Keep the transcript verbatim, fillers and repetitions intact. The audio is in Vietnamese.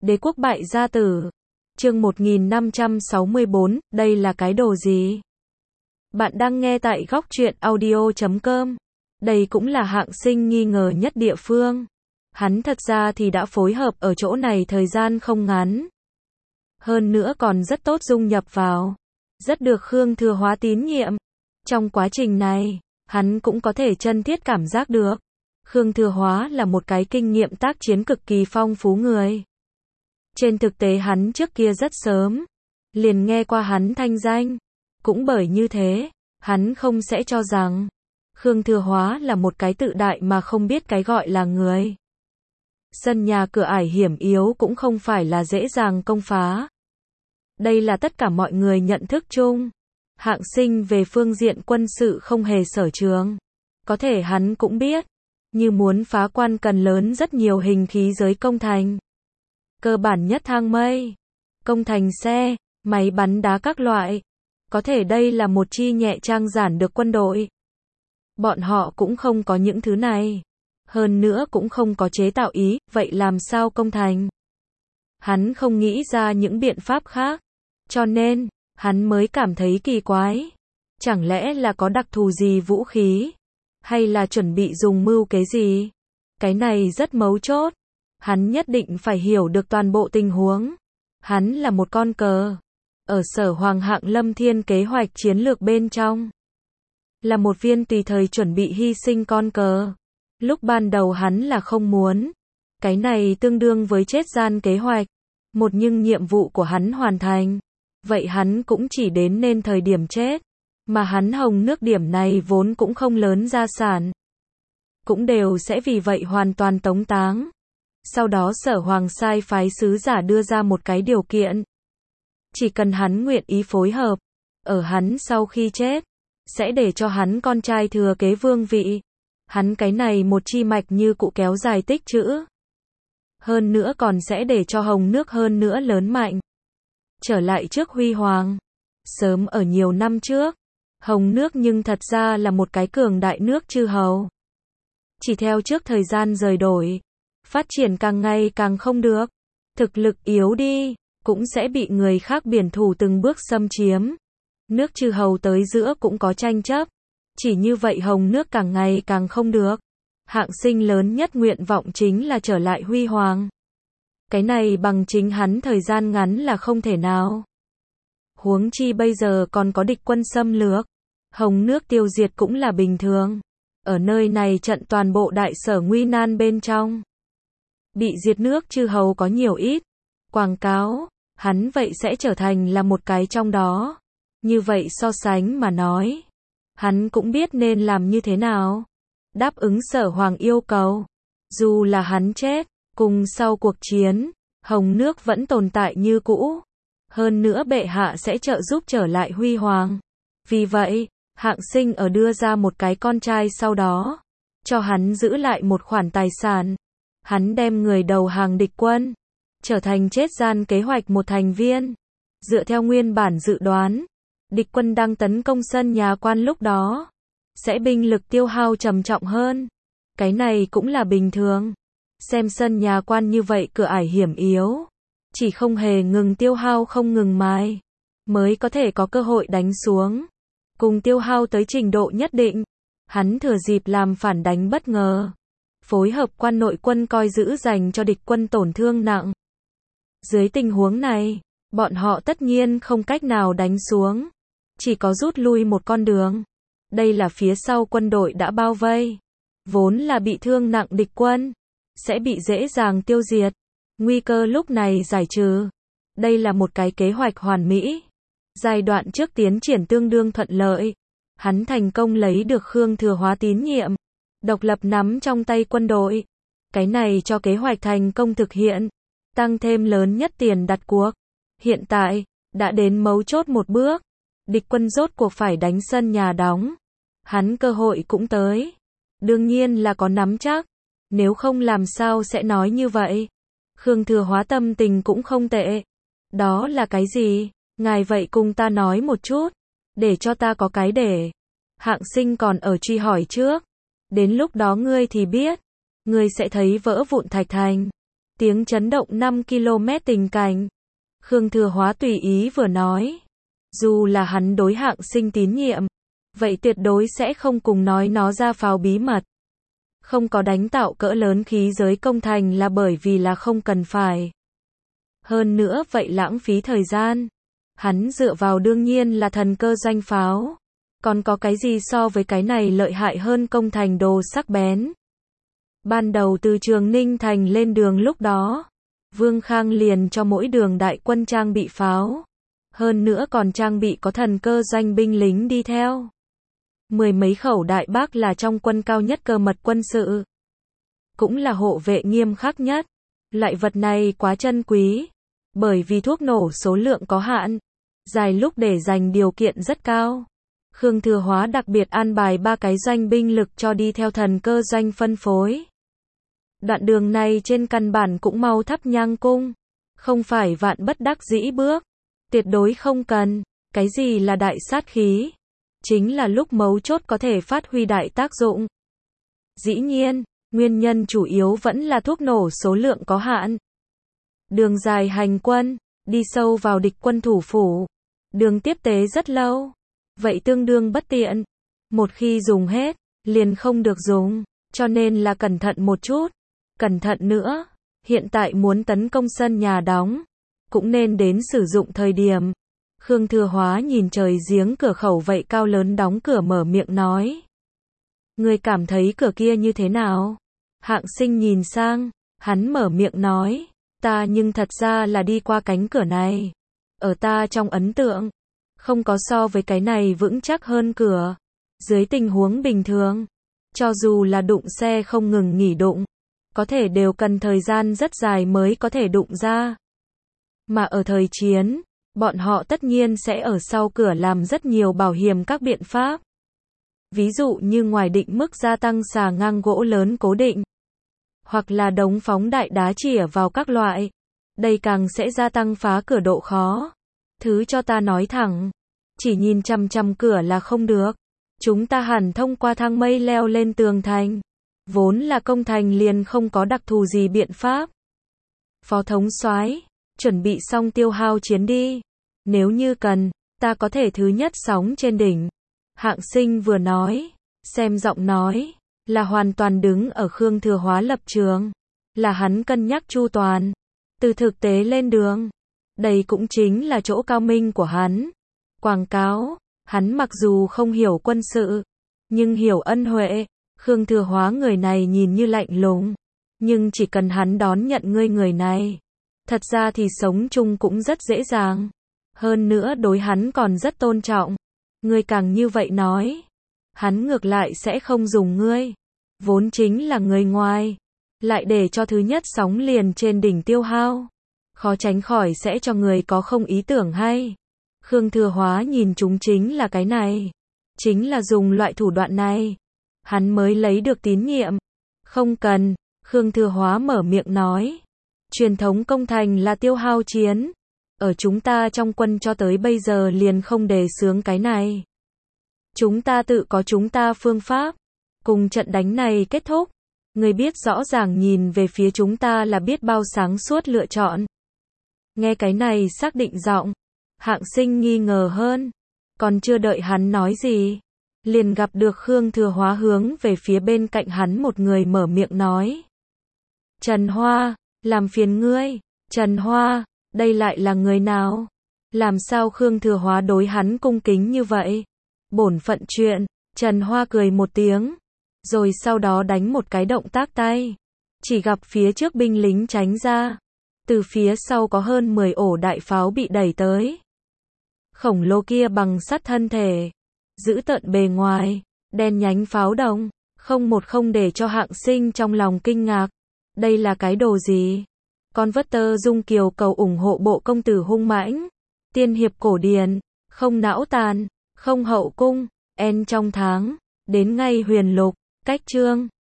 Đế quốc bại gia tử. Chương một nghìn năm trăm sáu mươi bốn, đây là cái đồ gì? Bạn đang nghe tại góc truyện audio chấm com. Đây cũng là Hạng Sinh nghi ngờ nhất địa phương. Hắn thật ra thì đã phối hợp ở chỗ này thời gian không ngắn. Hơn nữa còn rất tốt dung nhập vào. Rất được Khương Thừa Hóa tín nhiệm. Trong quá trình này, hắn cũng có thể chân thiết cảm giác được. Khương Thừa Hóa là một cái kinh nghiệm tác chiến cực kỳ phong phú người. Trên thực tế hắn trước kia rất sớm, liền nghe qua hắn thanh danh. Cũng bởi như thế, hắn không sẽ cho rằng Khương Thừa Hóa là một cái tự đại mà không biết cái gọi là người. Sân nhà cửa ải hiểm yếu cũng không phải là dễ dàng công phá. Đây là tất cả mọi người nhận thức chung. Hạng Sinh về phương diện quân sự không hề sở trường. Có thể hắn cũng biết, như muốn phá quan cần lớn rất nhiều hình khí giới công thành. Cơ bản nhất thang mây, công thành xe, máy bắn đá các loại. Có thể đây là một chi nhẹ trang giản được quân đội. Bọn họ cũng không có những thứ này. Hơn nữa cũng không có chế tạo ý, vậy làm sao công thành? Hắn không nghĩ ra những biện pháp khác. Cho nên, hắn mới cảm thấy kỳ quái. Chẳng lẽ là có đặc thù gì vũ khí? Hay là chuẩn bị dùng mưu kế gì? Cái này rất mấu chốt. Hắn nhất định phải hiểu được toàn bộ tình huống. Hắn là một con cờ. Ở Sở Hoàng Hạng Lâm Thiên kế hoạch chiến lược bên trong. Là một viên tùy thời chuẩn bị hy sinh con cờ. Lúc ban đầu hắn là không muốn. Cái này tương đương với chết gian kế hoạch. Một nhưng nhiệm vụ của hắn hoàn thành. Vậy hắn cũng chỉ đến nên thời điểm chết. Mà hắn hồng nước điểm này vốn cũng không lớn gia sản. Cũng đều sẽ vì vậy hoàn toàn tống táng. Sau đó Sở Hoàng sai phái sứ giả đưa ra một cái điều kiện. Chỉ cần hắn nguyện ý phối hợp, ở hắn sau khi chết, sẽ để cho hắn con trai thừa kế vương vị. Hắn cái này một chi mạch như cụ kéo dài tích trữ. Hơn nữa còn sẽ để cho hồng nước hơn nữa lớn mạnh. Trở lại trước huy hoàng. Sớm ở nhiều năm trước, hồng nước nhưng thật ra là một cái cường đại nước chư hầu. Chỉ theo trước thời gian rời đổi, phát triển càng ngày càng không được. Thực lực yếu đi, cũng sẽ bị người khác biển thủ từng bước xâm chiếm. Nước chư hầu tới giữa cũng có tranh chấp. Chỉ như vậy hồng nước càng ngày càng không được. Hạng Sinh lớn nhất nguyện vọng chính là trở lại huy hoàng. Cái này bằng chính hắn thời gian ngắn là không thể nào. Huống chi bây giờ còn có địch quân xâm lược. Hồng nước tiêu diệt cũng là bình thường. Ở nơi này trận toàn bộ đại sở nguy nan bên trong. Bị diệt nước chư hầu có nhiều ít. Quảng cáo, hắn vậy sẽ trở thành là một cái trong đó. Như vậy so sánh mà nói. Hắn cũng biết nên làm như thế nào. Đáp ứng Sở Hoàng yêu cầu. Dù là hắn chết, cùng sau cuộc chiến, hồng nước vẫn tồn tại như cũ. Hơn nữa bệ hạ sẽ trợ giúp trở lại huy hoàng. Vì vậy, Hạng Sinh ở đưa ra một cái con trai sau đó. Cho hắn giữ lại một khoản tài sản. Hắn đem người đầu hàng địch quân. Trở thành chết gian kế hoạch một thành viên. Dựa theo nguyên bản dự đoán. Địch quân đang tấn công sân nhà quan lúc đó. Sẽ binh lực tiêu hao trầm trọng hơn. Cái này cũng là bình thường. Xem sân nhà quan như vậy cửa ải hiểm yếu. Chỉ không hề ngừng tiêu hao không ngừng mài. Mới có thể có cơ hội đánh xuống. Cùng tiêu hao tới trình độ nhất định. Hắn thừa dịp làm phản đánh bất ngờ. Phối hợp quan nội quân coi giữ dành cho địch quân tổn thương nặng. Dưới tình huống này, bọn họ tất nhiên không cách nào đánh xuống. Chỉ có rút lui một con đường. Đây là phía sau quân đội đã bao vây. Vốn là bị thương nặng địch quân. Sẽ bị dễ dàng tiêu diệt. Nguy cơ lúc này giải trừ. Đây là một cái kế hoạch hoàn mỹ. Giai đoạn trước tiến triển tương đương thuận lợi. Hắn thành công lấy được Khương Thừa Hóa tín nhiệm. Độc lập nắm trong tay quân đội. Cái này cho kế hoạch thành công thực hiện. Tăng thêm lớn nhất tiền đặt cuộc. Hiện tại, đã đến mấu chốt một bước. Địch quân rốt cuộc phải đánh sân nhà đóng. Hắn cơ hội cũng tới. Đương nhiên là có nắm chắc. Nếu không làm sao sẽ nói như vậy. Khương Thừa Hóa tâm tình cũng không tệ. Đó là cái gì? Ngài vậy cùng ta nói một chút. Để cho ta có cái để. Hạng Sinh còn ở truy hỏi trước. Đến lúc đó ngươi thì biết. Ngươi sẽ thấy vỡ vụn thạch thành. tiếng chấn động năm ki lô mét tình cảnh. Khương Thừa Hóa tùy ý vừa nói. Dù là hắn đối Hạng Sinh tín nhiệm, vậy tuyệt đối sẽ không cùng nói nó ra pháo bí mật. Không có đánh tạo cỡ lớn khí giới công thành là bởi vì là không cần phải. Hơn nữa vậy lãng phí thời gian. Hắn dựa vào đương nhiên là thần cơ doanh pháo. Còn có cái gì so với cái này lợi hại hơn công thành đồ sắc bén. Ban đầu từ Trường Ninh Thành lên đường lúc đó, Vương Khang liền cho mỗi đường đại quân trang bị pháo. Hơn nữa còn trang bị có thần cơ doanh binh lính đi theo. Mười mấy khẩu đại bác là trong quân cao nhất cơ mật quân sự. Cũng là hộ vệ nghiêm khắc nhất. Loại vật này quá chân quý. Bởi vì thuốc nổ số lượng có hạn. Dài lúc để dành điều kiện rất cao. Khương Thừa Hóa đặc biệt an bài ba cái doanh binh lực cho đi theo thần cơ doanh phân phối. Đoạn đường này trên căn bản cũng mau thắp nhang cung. Không phải vạn bất đắc dĩ bước. Tuyệt đối không cần. Cái gì là đại sát khí? Chính là lúc mấu chốt có thể phát huy đại tác dụng. Dĩ nhiên, nguyên nhân chủ yếu vẫn là thuốc nổ số lượng có hạn. Đường dài hành quân, đi sâu vào địch quân thủ phủ. Đường tiếp tế rất lâu. Vậy tương đương bất tiện. Một khi dùng hết, liền không được dùng. Cho nên là cẩn thận một chút. Cẩn thận nữa. Hiện tại muốn tấn công sân nhà đóng. Cũng nên đến sử dụng thời điểm. Khương Thừa Hóa nhìn trời giếng cửa khẩu vậy cao lớn đóng cửa mở miệng nói. Ngươi cảm thấy cửa kia như thế nào? Hạng Sinh nhìn sang. Hắn mở miệng nói. Ta nhưng thật ra là đi qua cánh cửa này. Ở ta trong ấn tượng. Không có so với cái này vững chắc hơn cửa. Dưới tình huống bình thường. Cho dù là đụng xe không ngừng nghỉ đụng. Có thể đều cần thời gian rất dài mới có thể đụng ra. Mà ở thời chiến, bọn họ tất nhiên sẽ ở sau cửa làm rất nhiều bảo hiểm các biện pháp. Ví dụ như ngoài định mức gia tăng xà ngang gỗ lớn cố định. Hoặc là đống phóng đại đá chĩa vào các loại. Đây càng sẽ gia tăng phá cửa độ khó. Thứ cho ta nói thẳng. Chỉ nhìn chằm chằm cửa là không được. Chúng ta hẳn thông qua thang mây leo lên tường thành. Vốn là công thành liền không có đặc thù gì biện pháp. Phó thống soái, chuẩn bị xong tiêu hao chiến đi. Nếu như cần, ta có thể thứ nhất sóng trên đỉnh. Hạng Sinh vừa nói, xem giọng nói, là hoàn toàn đứng ở Khương Thừa Hóa lập trường. Là hắn cân nhắc chu toàn. Từ thực tế lên đường. Đây cũng chính là chỗ cao minh của hắn. Quảng cáo, hắn mặc dù không hiểu quân sự, nhưng hiểu ân huệ. Khương Thừa Hóa người này nhìn như lạnh lùng, nhưng chỉ cần hắn đón nhận ngươi người này, thật ra thì sống chung cũng rất dễ dàng. Hơn nữa đối hắn còn rất tôn trọng. Ngươi càng như vậy nói, hắn ngược lại sẽ không dùng ngươi. Vốn chính là người ngoài, lại để cho thứ nhất sóng liền trên đỉnh tiêu hao. Khó tránh khỏi sẽ cho người có không ý tưởng hay. Khương Thừa Hóa nhìn chúng chính là cái này. Chính là dùng loại thủ đoạn này. Hắn mới lấy được tín nhiệm. Không cần, Khương Thừa Hóa mở miệng nói. Truyền thống công thành là tiêu hao chiến. Ở chúng ta trong quân cho tới bây giờ liền không đề xướng cái này. Chúng ta tự có chúng ta phương pháp. Cùng trận đánh này kết thúc. Người biết rõ ràng nhìn về phía chúng ta là biết bao sáng suốt lựa chọn. Nghe cái này xác định giọng. Hạng Sinh nghi ngờ hơn. Còn chưa đợi hắn nói gì. Liền gặp được Khương Thừa Hóa hướng về phía bên cạnh hắn một người mở miệng nói. Trần Hoa, làm phiền ngươi. Trần Hoa, đây lại là người nào? Làm sao Khương Thừa Hóa đối hắn cung kính như vậy? Bổn phận chuyện. Trần Hoa cười một tiếng. Rồi sau đó đánh một cái động tác tay. Chỉ gặp phía trước binh lính tránh ra. Từ phía sau có hơn mười ổ đại pháo bị đẩy tới. Khổng lồ kia bằng sắt thân thể. Giữ tợn bề ngoài. Đen nhánh pháo đồng. Không một không để cho Hạng Sinh trong lòng kinh ngạc. Đây là cái đồ gì? Con vất tơ dung kiều cầu ủng hộ bộ công tử hung mãnh. Tiên hiệp cổ điển. Không não tàn. Không hậu cung. En trong tháng. Đến ngay huyền lục. Cách chương.